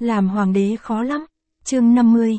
Làm hoàng đế khó lắm. Chương 50,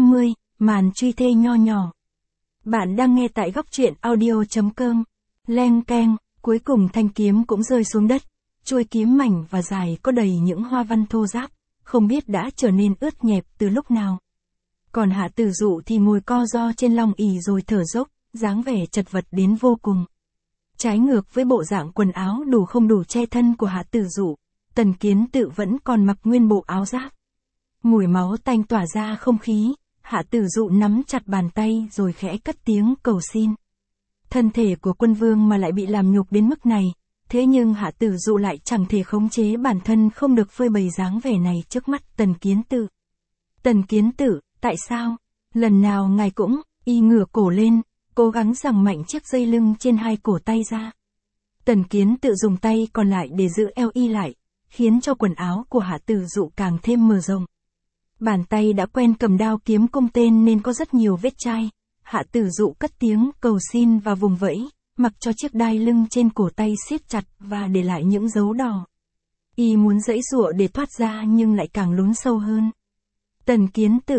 màn truy thê nho nhỏ. Bạn đang nghe tại góc truyện audio.com. Leng keng, cuối cùng thanh kiếm cũng rơi xuống đất. Chuôi kiếm mảnh và dài có đầy những hoa văn thô ráp, không biết đã trở nên ướt nhẹp từ lúc nào. Còn Hạ Tử Dụ thì ngồi co ro trên long ỷ rồi thở dốc, dáng vẻ chật vật đến vô cùng. Trái ngược với bộ dạng quần áo không đủ che thân của Hạ Tử Dụ, Tần Kiến Tự vẫn còn mặc nguyên bộ áo giáp. Mùi máu tanh tỏa ra không khí, Hạ Tử Dụ nắm chặt bàn tay rồi khẽ cất tiếng cầu xin. Thân thể của quân vương mà lại bị làm nhục đến mức này, thế nhưng Hạ Tử Dụ lại chẳng thể khống chế bản thân không được phơi bày dáng vẻ này trước mắt Tần Kiến Tự. Tần Kiến Tự, tại sao? Lần nào ngài cũng, y ngửa cổ lên, cố gắng giằng mạnh chiếc dây lưng trên hai cổ tay ra. Tần Kiến Tự dùng tay còn lại để giữ eo y lại, khiến cho quần áo của Hạ Tử Dụ càng thêm mở rộng. Bàn tay đã quen cầm đao kiếm cung tên nên có rất nhiều vết chai. Hạ Tử Dụ cất tiếng cầu xin và vùng vẫy, mặc cho chiếc đai lưng trên cổ tay siết chặt và để lại những dấu đỏ. Y muốn giãy giụa để thoát ra nhưng lại càng lún sâu hơn. Tần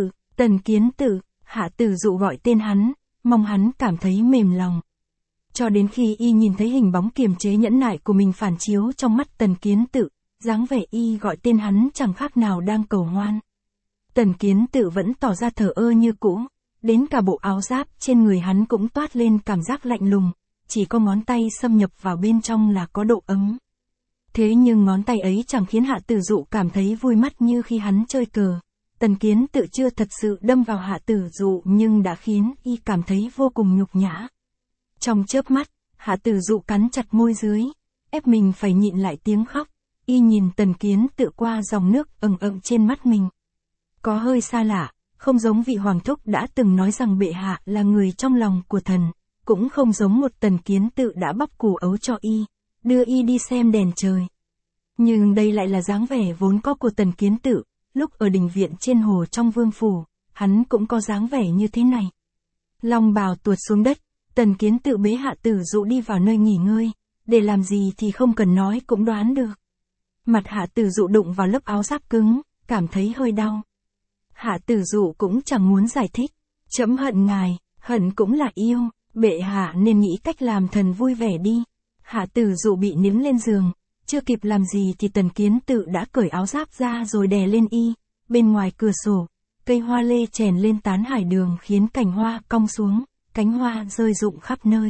Kiến Tự, Hạ Tử Dụ gọi tên hắn, mong hắn cảm thấy mềm lòng. Cho đến khi y nhìn thấy hình bóng kiềm chế nhẫn nại của mình phản chiếu trong mắt Tần Kiến Tự, dáng vẻ y gọi tên hắn chẳng khác nào đang cầu hoan. Tần Kiến Tự vẫn tỏ ra thờ ơ như cũ, đến cả bộ áo giáp trên người hắn cũng toát lên cảm giác lạnh lùng, chỉ có ngón tay xâm nhập vào bên trong là có độ ấm. Thế nhưng ngón tay ấy chẳng khiến Hạ Tử Dụ cảm thấy vui mắt như khi hắn chơi cờ. Tần Kiến Tự chưa thật sự đâm vào Hạ Tử Dụ nhưng đã khiến y cảm thấy vô cùng nhục nhã. Trong chớp mắt, Hạ Tử Dụ cắn chặt môi dưới, ép mình phải nhịn lại tiếng khóc. Y nhìn Tần Kiến Tự qua dòng nước ẩn trên mắt mình. Có hơi xa lạ, không giống vị hoàng thúc đã từng nói rằng bệ hạ là người trong lòng của thần, cũng không giống một Tần Kiến Tự đã bắp củ ấu cho y, đưa y đi xem đèn trời. Nhưng đây lại là dáng vẻ vốn có của Tần Kiến Tự, lúc ở đình viện trên hồ trong vương phủ, hắn cũng có dáng vẻ như thế này. Long bào tuột xuống đất, Tần Kiến Tự bế Hạ Tử Dụ đi vào nơi nghỉ ngơi, để làm gì thì không cần nói cũng đoán được. Mặt Hạ Tử Dụ đụng vào lớp áo giáp cứng, cảm thấy hơi đau. Hạ Tử Dụ cũng chẳng muốn giải thích. Chấm hận ngài, hận cũng là yêu, bệ hạ nên nghĩ cách làm thần vui vẻ đi. Hạ Tử Dụ bị ném lên giường, chưa kịp làm gì thì Tần Kiến Tự đã cởi áo giáp ra rồi đè lên y. Bên ngoài cửa sổ, cây hoa lê chèn lên tán hải đường khiến cành hoa cong xuống, cánh hoa rơi rụng khắp nơi.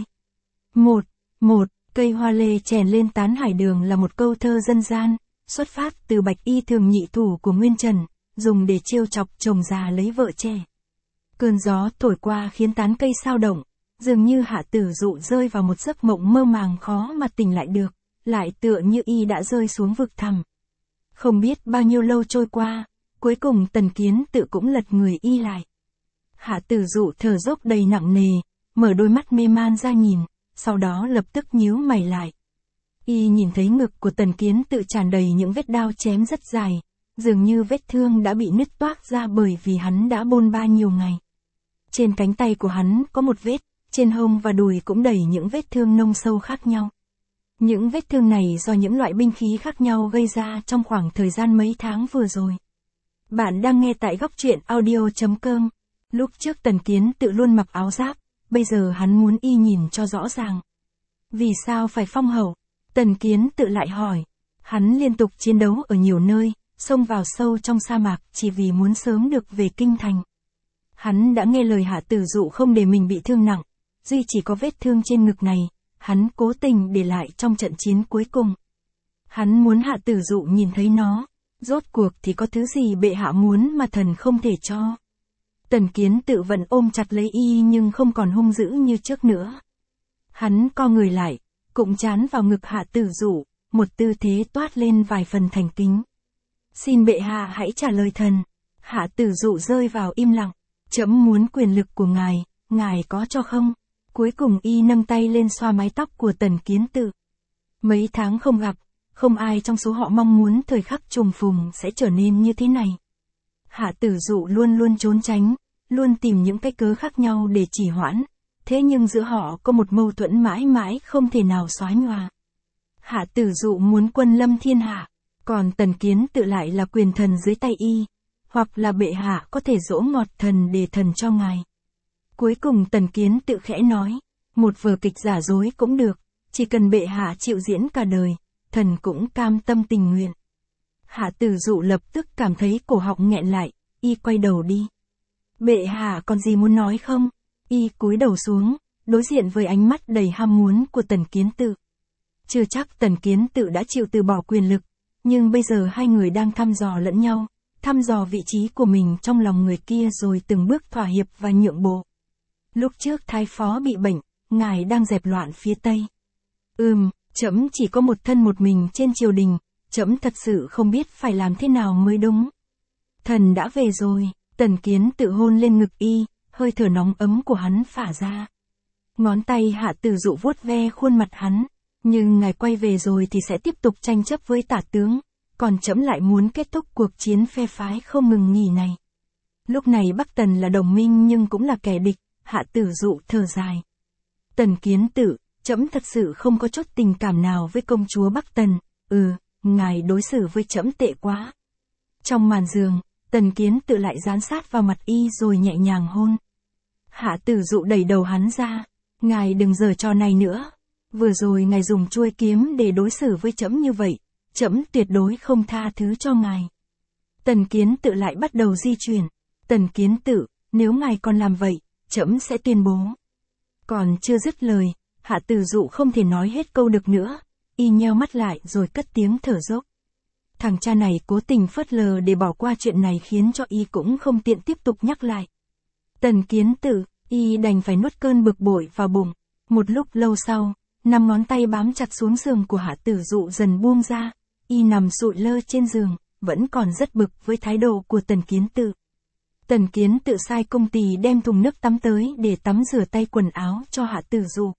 Một, cây hoa lê chèn lên tán hải đường là một câu thơ dân gian, xuất phát từ Bạch Y Thường Nhị Thủ của Nguyên Trần, dùng để trêu chọc chồng già lấy vợ trẻ. Cơn gió thổi qua khiến tán cây xao động, dường như Hạ Tử Dụ rơi vào một giấc mộng mơ màng khó mà tỉnh lại được, lại tựa như y đã rơi xuống vực thẳm. Không biết bao nhiêu lâu trôi qua, cuối cùng Tần Kiến Tự cũng lật người y lại. Hạ Tử Dụ thở dốc đầy nặng nề, mở đôi mắt mê man ra nhìn, sau đó lập tức nhíu mày lại. Y nhìn thấy ngực của Tần Kiến Tự tràn đầy những vết đao chém rất dài, dường như vết thương đã bị nứt toác ra bởi vì hắn đã bôn ba nhiều ngày. Trên cánh tay của hắn có một vết, trên hông và đùi cũng đầy những vết thương nông sâu khác nhau. Những vết thương này do những loại binh khí khác nhau gây ra trong khoảng thời gian mấy tháng vừa rồi. Bạn đang nghe tại góc truyện audio.com. Lúc trước Tần Kiến Tự luôn mặc áo giáp, bây giờ hắn muốn y nhìn cho rõ ràng. Vì sao phải phong hầu? Tần Kiến Tự lại hỏi. Hắn liên tục chiến đấu ở nhiều nơi, xông vào sâu trong sa mạc chỉ vì muốn sớm được về kinh thành. Hắn đã nghe lời Hạ Tử Dụ không để mình bị thương nặng, duy chỉ có vết thương trên ngực này, hắn cố tình để lại trong trận chiến cuối cùng. Hắn muốn Hạ Tử Dụ nhìn thấy nó, rốt cuộc thì có thứ gì bệ hạ muốn mà thần không thể cho. Tần Kiến Tự vẫn ôm chặt lấy y nhưng không còn hung dữ như trước nữa. Hắn co người lại, cụm trán vào ngực Hạ Tử Dụ, một tư thế toát lên vài phần thành kính. Xin bệ hạ hãy trả lời thần. Hạ Tử Dụ rơi vào im lặng. Trẫm muốn quyền lực của ngài có cho không? Cuối cùng y nâng tay lên xoa mái tóc của Tần Kiến Tự. Mấy tháng không gặp, không ai trong số họ mong muốn thời khắc trùng phùng sẽ trở nên như thế này. Hạ Tử Dụ luôn luôn trốn tránh, luôn tìm những cái cớ khác nhau để trì hoãn, thế nhưng giữa họ có một mâu thuẫn mãi mãi không thể nào xóa nhòa. Hạ Tử Dụ muốn quân lâm thiên hạ, Còn Tần Kiến Tự lại là quyền thần dưới tay y, hoặc là bệ hạ có thể dỗ ngọt thần để thần cho ngài. Cuối cùng Tần Kiến Tự khẽ nói, một vở kịch giả dối cũng được, chỉ cần bệ hạ chịu diễn cả đời, thần cũng cam tâm tình nguyện. Hạ Tử Dụ lập tức cảm thấy cổ họng nghẹn lại, y quay đầu đi. Bệ hạ còn gì muốn nói không? Y cúi đầu xuống, đối diện với ánh mắt đầy ham muốn của Tần Kiến Tự. Chưa chắc Tần Kiến Tự đã chịu từ bỏ quyền lực, nhưng bây giờ hai người đang thăm dò lẫn nhau, thăm dò vị trí của mình trong lòng người kia rồi từng bước thỏa hiệp và nhượng bộ. Lúc trước thái phó bị bệnh, ngài đang dẹp loạn phía Tây. Trẫm chỉ có một thân một mình trên triều đình, trẫm thật sự không biết phải làm thế nào mới đúng. Thần đã về rồi, Tần Kiến Tự hôn lên ngực y, hơi thở nóng ấm của hắn phả ra. Ngón tay Hạ Tử Dụ vuốt ve khuôn mặt hắn, nhưng ngài quay về rồi thì sẽ tiếp tục tranh chấp với tả tướng, còn trẫm lại muốn kết thúc cuộc chiến phe phái không ngừng nghỉ này. Lúc này Bắc Tần là đồng minh nhưng cũng là kẻ địch, Hạ Tử Dụ thở dài. Tần Kiến Tự, trẫm thật sự không có chút tình cảm nào với công chúa Bắc Tần, ngài đối xử với trẫm tệ quá. Trong màn giường, Tần Kiến Tự lại dán sát vào mặt y rồi nhẹ nhàng hôn. Hạ Tử Dụ đẩy đầu hắn ra, ngài đừng giở trò này nữa. Vừa rồi ngài dùng chuôi kiếm để đối xử với trẫm như vậy, trẫm tuyệt đối không tha thứ cho ngài. Tần Kiến Tự lại bắt đầu di chuyển. Tần Kiến Tự, nếu ngài còn làm vậy, trẫm sẽ tuyên bố. Còn chưa dứt lời, Hạ Tử Dụ không thể nói hết câu được nữa, y nheo mắt lại rồi cất tiếng thở dốc. Thằng cha này cố tình phớt lờ để bỏ qua chuyện này khiến cho y cũng không tiện tiếp tục nhắc lại. Tần Kiến Tự, y đành phải nuốt cơn bực bội vào bụng. Một lúc lâu sau, 5 ngón tay bám chặt xuống giường của Hạ Tử Dụ dần buông ra, y nằm sụi lơ trên giường, vẫn còn rất bực với thái độ của Tần Kiến Tự. Tần Kiến Tự sai công tỳ đem thùng nước tắm tới để tắm rửa tay quần áo cho Hạ Tử Dụ.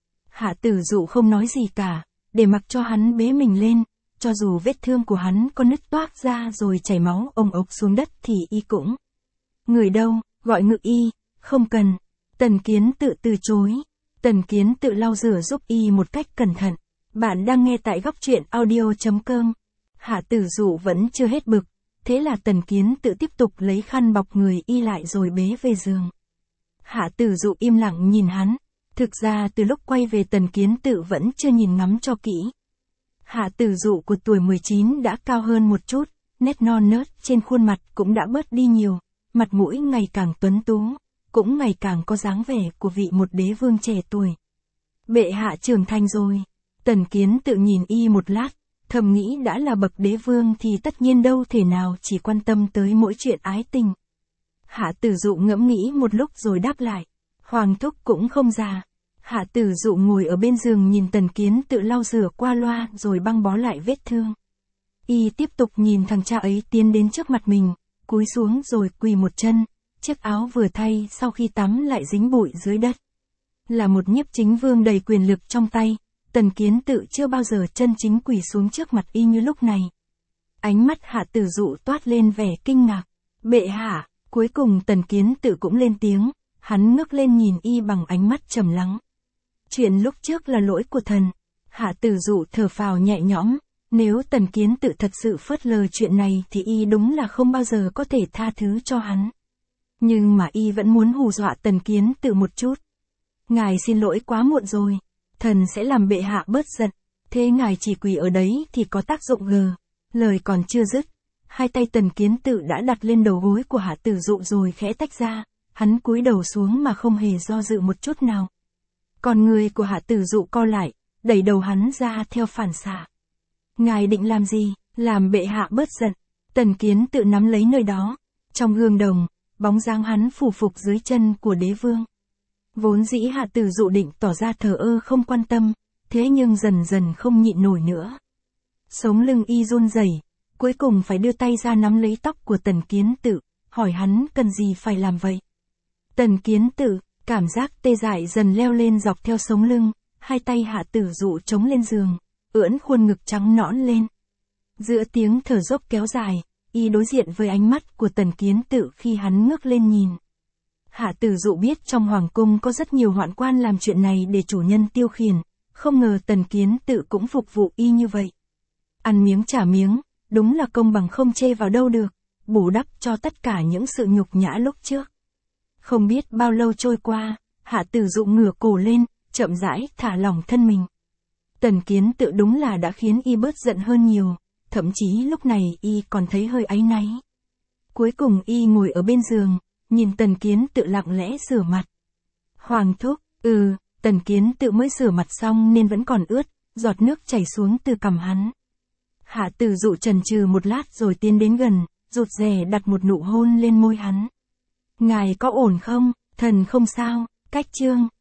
Hạ Tử Dụ không nói gì cả, để mặc cho hắn bế mình lên, cho dù vết thương của hắn có nứt toác ra rồi chảy máu ồng ộc xuống đất thì y cũng. Người đâu, gọi ngự y, không cần. Tần Kiến Tự từ chối. Tần Kiến Tự lau rửa giúp y một cách cẩn thận. Bạn đang nghe tại góc truyện audio.com. Hạ Tử Dụ vẫn chưa hết bực, thế là Tần Kiến Tự tiếp tục lấy khăn bọc người y lại rồi bế về giường. Hạ Tử Dụ im lặng nhìn hắn, thực ra từ lúc quay về Tần Kiến Tự vẫn chưa nhìn ngắm cho kỹ. Hạ Tử Dụ của tuổi 19 đã cao hơn một chút, nét non nớt trên khuôn mặt cũng đã bớt đi nhiều, mặt mũi ngày càng tuấn tú, cũng ngày càng có dáng vẻ của vị một đế vương trẻ tuổi. Bệ hạ trưởng thành rồi. Tần Kiến Tự nhìn y một lát, thầm nghĩ đã là bậc đế vương thì tất nhiên đâu thể nào chỉ quan tâm tới mỗi chuyện ái tình. Hạ Tử Dụ ngẫm nghĩ một lúc rồi đáp lại, Hoàng thúc cũng không già. Hạ Tử Dụ ngồi ở bên giường nhìn Tần Kiến Tự lau rửa qua loa rồi băng bó lại vết thương. Y tiếp tục nhìn thằng cha ấy tiến đến trước mặt mình, cúi xuống rồi quỳ một chân, chiếc áo vừa thay sau khi tắm lại dính bụi dưới đất. Là một nhiếp chính vương đầy quyền lực trong tay, Tần Kiến Tự chưa bao giờ chân chính quỳ xuống trước mặt y như lúc này. Ánh mắt Hạ Tử Dụ toát lên vẻ kinh ngạc. Bệ hạ, cuối cùng Tần Kiến Tự cũng lên tiếng, hắn ngước lên nhìn y bằng ánh mắt trầm lắng. Chuyện lúc trước là lỗi của thần. Hạ Tử Dụ thở phào nhẹ nhõm, nếu Tần Kiến Tự thật sự phớt lờ chuyện này thì y đúng là không bao giờ có thể tha thứ cho hắn. Nhưng mà y vẫn muốn hù dọa Tần Kiến Tự một chút. Ngài xin lỗi quá muộn rồi, thần sẽ làm bệ hạ bớt giận, thế ngài chỉ quỳ ở đấy thì có tác dụng gờ. Lời còn chưa dứt, hai tay Tần Kiến Tự đã đặt lên đầu gối của Hạ Tử Dụ rồi khẽ tách ra, hắn cúi đầu xuống mà không hề do dự một chút nào. Còn người của Hạ Tử Dụ co lại, đẩy đầu hắn ra theo phản xạ. Ngài định làm gì, làm bệ hạ bớt giận? Tần Kiến Tự nắm lấy nơi đó, trong gương đồng, bóng dáng hắn phủ phục dưới chân của đế vương. Vốn dĩ Hạ Tử Dụ định tỏ ra thờ ơ không quan tâm, thế nhưng dần dần không nhịn nổi nữa. Sống lưng y run rẩy, cuối cùng phải đưa tay ra nắm lấy tóc của Tần Kiến Tự, hỏi hắn cần gì phải làm vậy. Tần Kiến Tự, cảm giác tê dại dần leo lên dọc theo sống lưng, hai tay Hạ Tử Dụ chống lên giường, ưỡn khuôn ngực trắng nõn lên. Giữa tiếng thở dốc kéo dài, y đối diện với ánh mắt của Tần Kiến Tự khi hắn ngước lên nhìn. Hạ Tử Dụ biết trong hoàng cung có rất nhiều hoạn quan làm chuyện này để chủ nhân tiêu khiển, không ngờ Tần Kiến Tự cũng phục vụ y như vậy. Ăn miếng trả miếng, đúng là công bằng không chê vào đâu được, bù đắp cho tất cả những sự nhục nhã lúc trước. Không biết bao lâu trôi qua, Hạ Tử Dụ ngửa cổ lên, chậm rãi thả lỏng thân mình. Tần Kiến Tự đúng là đã khiến y bớt giận hơn nhiều, thậm chí lúc này y còn thấy hơi áy náy. Cuối cùng y ngồi ở bên giường, nhìn Tần Kiến Tự lặng lẽ rửa mặt. Hoàng thúc, Tần Kiến Tự mới rửa mặt xong nên vẫn còn ướt, giọt nước chảy xuống từ cằm hắn. Hạ Tử Dụ chần chừ một lát rồi tiến đến gần, rụt rè đặt một nụ hôn lên môi hắn. Ngài có ổn không, thần không sao, cách chương.